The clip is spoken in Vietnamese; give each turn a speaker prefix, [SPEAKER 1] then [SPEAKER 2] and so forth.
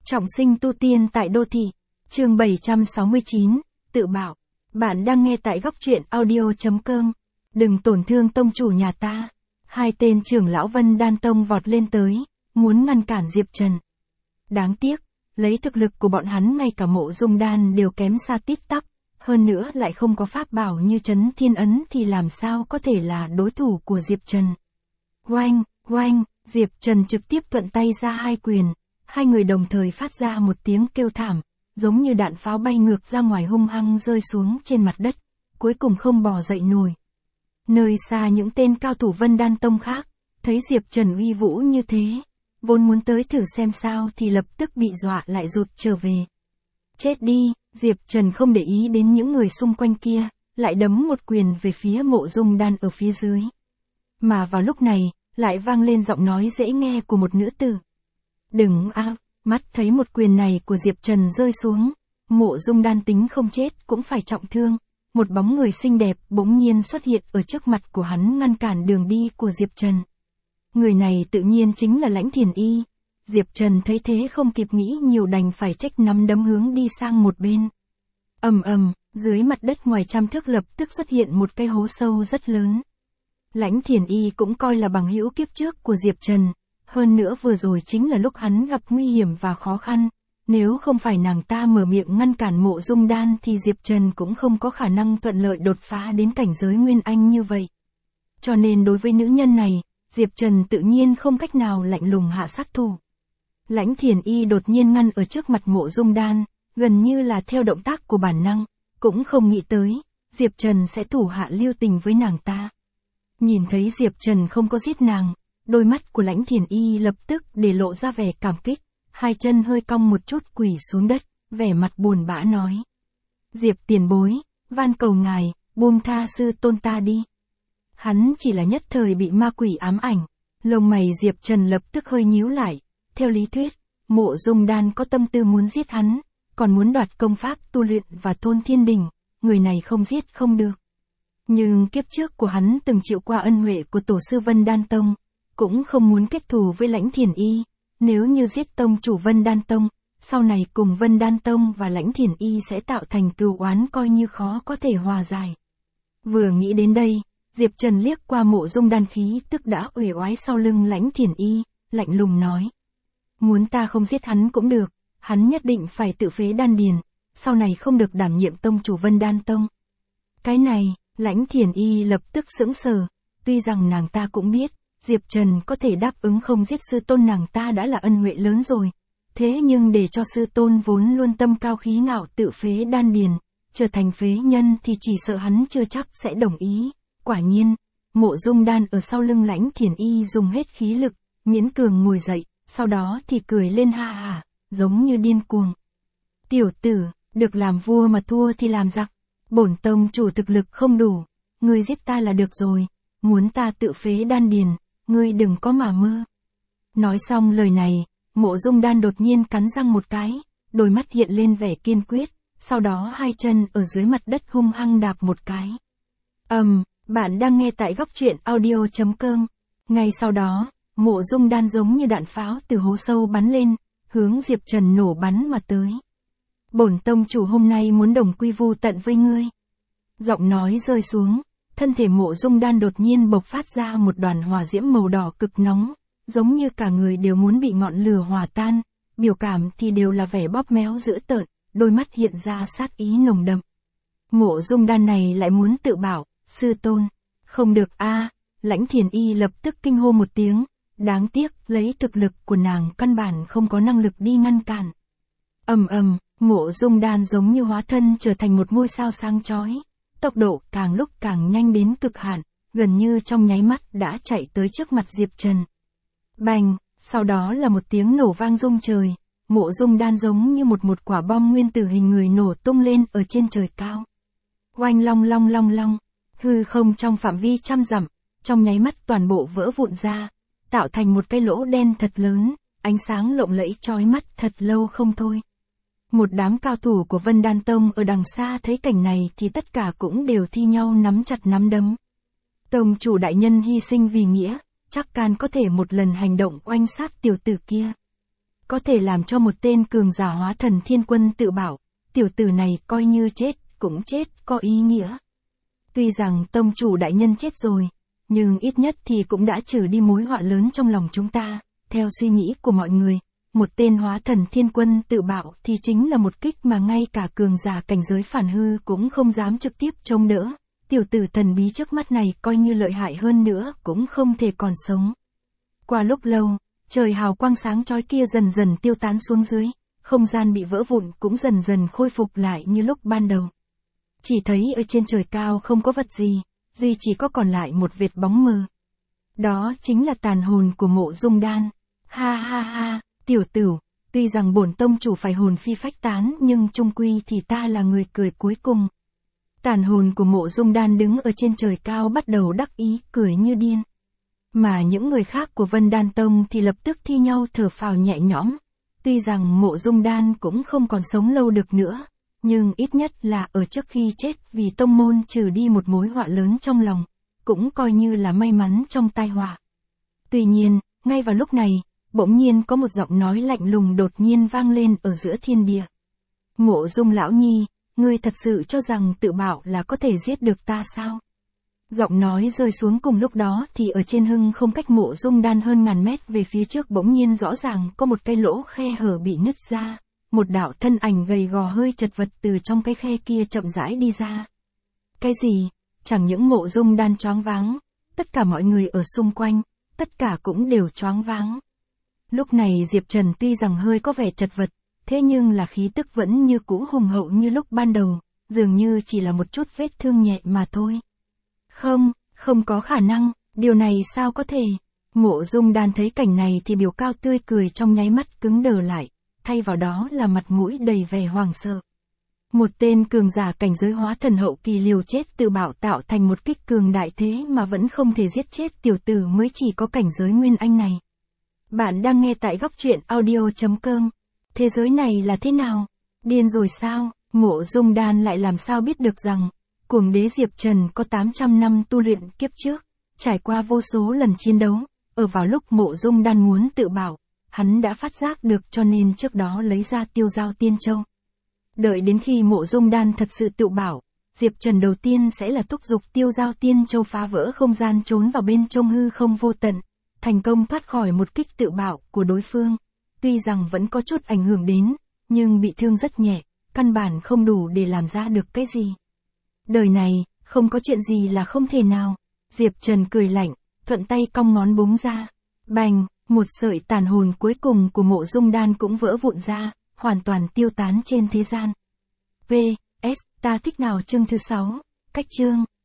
[SPEAKER 1] Trọng sinh tu tiên tại đô thị. Chương 769, tự bảo. Bạn đang nghe tại góc truyện audio.com. Đừng tổn thương tông chủ nhà ta. Hai tên trưởng lão Vân Đan Tông vọt lên tới, muốn ngăn cản Diệp Trần. Đáng tiếc, lấy thực lực của bọn hắn ngay cả Mộ Dung Đan đều kém xa tít tắp, hơn nữa lại không có pháp bảo như Chấn Thiên Ấn thì làm sao có thể là đối thủ của Diệp Trần. Oanh, oanh, Diệp Trần trực tiếp thuận tay ra hai quyền, hai người đồng thời phát ra một tiếng kêu thảm, giống như đạn pháo bay ngược ra ngoài hung hăng rơi xuống trên mặt đất, cuối cùng không bò dậy nổi. Nơi xa những tên cao thủ Vân Đan Tông khác, thấy Diệp Trần uy vũ như thế, vốn muốn tới thử xem sao thì lập tức bị dọa lại rụt trở về. Chết đi, Diệp Trần không để ý đến những người xung quanh kia, lại đấm một quyền về phía Mộ Dung Đan ở phía dưới. Mà vào lúc này, lại vang lên giọng nói dễ nghe của một nữ tử. Đừng a, mắt thấy một quyền này của Diệp Trần rơi xuống, Mộ Dung Đan tính không chết cũng phải trọng thương, một bóng người xinh đẹp bỗng nhiên xuất hiện ở trước mặt của hắn ngăn cản đường đi của Diệp Trần. Người này tự nhiên chính là Lãnh Thiền Y. Diệp Trần thấy thế không kịp nghĩ nhiều đành phải trách nắm đấm hướng đi sang một bên. Ầm ầm, dưới mặt đất ngoài trăm thước lập tức xuất hiện một cái hố sâu rất lớn. Lãnh Thiền Y cũng coi là bằng hữu kiếp trước của Diệp Trần, hơn nữa vừa rồi chính là lúc hắn gặp nguy hiểm và khó khăn, nếu không phải nàng ta mở miệng ngăn cản Mộ Dung Đan thì Diệp Trần cũng không có khả năng thuận lợi đột phá đến cảnh giới Nguyên Anh như vậy. Cho nên đối với nữ nhân này, Diệp Trần tự nhiên không cách nào lạnh lùng hạ sát thủ. Lãnh Thiền Y đột nhiên ngăn ở trước mặt Mộ Dung Đan, gần như là theo động tác của bản năng, cũng không nghĩ tới, Diệp Trần sẽ thủ hạ lưu tình với nàng ta. Nhìn thấy Diệp Trần không có giết nàng, đôi mắt của Lãnh Thiền Y lập tức để lộ ra vẻ cảm kích, hai chân hơi cong một chút quỳ xuống đất, vẻ mặt buồn bã nói. Diệp tiền bối, van cầu ngài, buông tha sư tôn ta đi. Hắn chỉ là nhất thời bị ma quỷ ám ảnh, lông mày Diệp Trần lập tức hơi nhíu lại, theo lý thuyết, Mộ Dung Đan có tâm tư muốn giết hắn, còn muốn đoạt công pháp tu luyện và thôn thiên đình, người này không giết không được. Nhưng kiếp trước của hắn từng chịu qua ân huệ của tổ sư Vân Đan Tông, cũng không muốn kết thù với Lãnh Thiền Y, nếu như giết tông chủ Vân Đan Tông, sau này cùng Vân Đan Tông và Lãnh Thiền Y sẽ tạo thành cừu oán coi như khó có thể hòa giải. Vừa nghĩ đến đây, Diệp Trần liếc qua Mộ Dung Đan khí tức đã uể oái sau lưng Lãnh Thiền Y, lạnh lùng nói. Muốn ta không giết hắn cũng được, hắn nhất định phải tự phế đan điền, sau này không được đảm nhiệm tông chủ Vân Đan Tông. Cái này, Lãnh Thiền Y lập tức sững sờ, tuy rằng nàng ta cũng biết, Diệp Trần có thể đáp ứng không giết sư tôn nàng ta đã là ân huệ lớn rồi, thế nhưng để cho sư tôn vốn luôn tâm cao khí ngạo tự phế đan điền, trở thành phế nhân thì chỉ sợ hắn chưa chắc sẽ đồng ý. Quả nhiên, Mộ Dung Đan ở sau lưng Lãnh Thiền Y dùng hết khí lực, miễn cường ngồi dậy, sau đó thì cười lên ha hả, giống như điên cuồng. Tiểu tử, được làm vua mà thua thì làm giặc, bổn tông chủ thực lực không đủ, ngươi giết ta là được rồi, muốn ta tự phế đan điền, ngươi đừng có mà mơ. Nói xong lời này, Mộ Dung Đan đột nhiên cắn răng một cái, đôi mắt hiện lên vẻ kiên quyết, sau đó hai chân ở dưới mặt đất hung hăng đạp một cái. Bạn đang nghe tại góc truyện audio.com. Ngay sau đó, Mộ Dung Đan giống như đạn pháo từ hố sâu bắn lên, hướng Diệp Trần nổ bắn mà tới. Bổn tông chủ hôm nay muốn đồng quy vu tận với ngươi. Giọng nói rơi xuống, thân thể Mộ Dung Đan đột nhiên bộc phát ra một đoàn hỏa diễm màu đỏ cực nóng, giống như cả người đều muốn bị ngọn lửa hòa tan, biểu cảm thì đều là vẻ bóp méo dữ tợn, đôi mắt hiện ra sát ý nồng đậm. Mộ Dung Đan này lại muốn tự bảo, sư tôn, không được a. Lãnh Thiền Y lập tức kinh hô một tiếng, đáng tiếc lấy thực lực của nàng căn bản không có năng lực đi ngăn cản. Mộ Dung Đan giống như hóa thân trở thành một ngôi sao sáng chói, tốc độ càng lúc càng nhanh đến cực hạn, gần như trong nháy mắt đã chạy tới trước mặt Diệp Trần. Bành, sau đó là một tiếng nổ vang rung trời, Mộ Dung Đan giống như một quả bom nguyên tử hình người nổ tung lên ở trên trời cao. Oanh long long long long, hư không trong phạm vi trăm dặm, trong nháy mắt toàn bộ vỡ vụn ra, tạo thành một cái lỗ đen thật lớn, ánh sáng lộng lẫy chói mắt thật lâu không thôi. Một đám cao thủ của Vân Đan Tông ở đằng xa thấy cảnh này thì tất cả cũng đều thi nhau nắm chặt nắm đấm. Tông chủ đại nhân hy sinh vì nghĩa, chắc can có thể một lần hành động oanh sát tiểu tử kia. có thể làm cho một tên cường giả hóa thần thiên quân tự bảo, tiểu tử này coi như chết, cũng chết, có ý nghĩa. Tuy rằng tông chủ đại nhân chết rồi, nhưng ít nhất thì cũng đã trừ đi mối họa lớn trong lòng chúng ta. Theo suy nghĩ của mọi người, một tên hóa thần thiên quân tự bạo thì chính là một kích mà ngay cả cường giả cảnh giới phản hư cũng không dám trực tiếp chống đỡ. Tiểu tử thần bí trước mắt này coi như lợi hại hơn nữa cũng không thể còn sống. Qua lúc lâu, trời hào quang sáng chói kia dần dần tiêu tán xuống dưới, không gian bị vỡ vụn cũng dần dần khôi phục lại như lúc ban đầu. Chỉ thấy ở trên trời cao không có vật gì, duy chỉ có còn lại một vệt bóng mờ. Đó chính là tàn hồn của Mộ Dung Đan. Ha ha ha, tiểu tử, tuy rằng bổn tông chủ phải hồn phi phách tán nhưng chung quy thì ta là người cười cuối cùng. Tàn hồn của Mộ Dung Đan đứng ở trên trời cao bắt đầu đắc ý cười như điên. Mà những người khác của Vân Đan Tông thì lập tức thi nhau thở phào nhẹ nhõm. Tuy rằng Mộ Dung Đan cũng không còn sống lâu được nữa, nhưng ít nhất là ở trước khi chết vì tông môn trừ đi một mối họa lớn trong lòng, cũng coi như là may mắn trong tai họa. Tuy nhiên, ngay vào lúc này, bỗng nhiên có một giọng nói lạnh lùng đột nhiên vang lên ở giữa thiên địa. Mộ Dung lão nhi, ngươi thật sự cho rằng tự bảo là có thể giết được ta sao? Giọng nói rơi xuống cùng lúc đó thì ở trên hưng không cách Mộ Dung Đan hơn ngàn mét về phía trước bỗng nhiên rõ ràng có một cái lỗ khe hở bị nứt ra. Một đạo thân ảnh gầy gò hơi chật vật từ trong cái khe kia chậm rãi đi ra. Cái gì? Chẳng những Mộ Dung Đan choáng váng, tất cả mọi người ở xung quanh, tất cả cũng đều choáng váng. Lúc này Diệp Trần tuy rằng hơi có vẻ chật vật, thế nhưng là khí tức vẫn như cũ hùng hậu như lúc ban đầu, dường như chỉ là một chút vết thương nhẹ mà thôi. Không có khả năng, điều này sao có thể? Mộ Dung Đan thấy cảnh này thì biểu cao tươi cười trong nháy mắt cứng đờ lại, thay vào đó là mặt mũi đầy vẻ hoảng sợ. Một tên cường giả cảnh giới hóa thần hậu kỳ liều chết tự bảo tạo thành một kích cường đại thế mà vẫn không thể giết chết tiểu tử mới chỉ có cảnh giới nguyên anh này. Bạn đang nghe tại góc truyện audio.com. Thế giới này là thế nào? Điên rồi sao? Mộ Dung Đan lại làm sao biết được rằng, cuồng đế Diệp Trần có 800 năm tu luyện kiếp trước, trải qua vô số lần chiến đấu, ở vào lúc Mộ Dung Đan muốn tự bảo, hắn đã phát giác được cho nên trước đó lấy ra Tiêu Giao Tiên Châu. Đợi đến khi Mộ Dung Đan thật sự tự bảo, Diệp Trần đầu tiên sẽ là thúc giục Tiêu Giao Tiên Châu phá vỡ không gian trốn vào bên trong hư không vô tận, thành công thoát khỏi một kích tự bảo của đối phương. Tuy rằng vẫn có chút ảnh hưởng đến, nhưng bị thương rất nhẹ, căn bản không đủ để làm ra được cái gì. Đời này, không có chuyện gì là không thể nào. Diệp Trần cười lạnh, thuận tay cong ngón búng ra. Bành, một sợi tàn hồn cuối cùng của Mộ Dung Đan cũng vỡ vụn ra, hoàn toàn tiêu tán trên thế gian. V.S. Ta thích nào chương thứ 6, cách chương.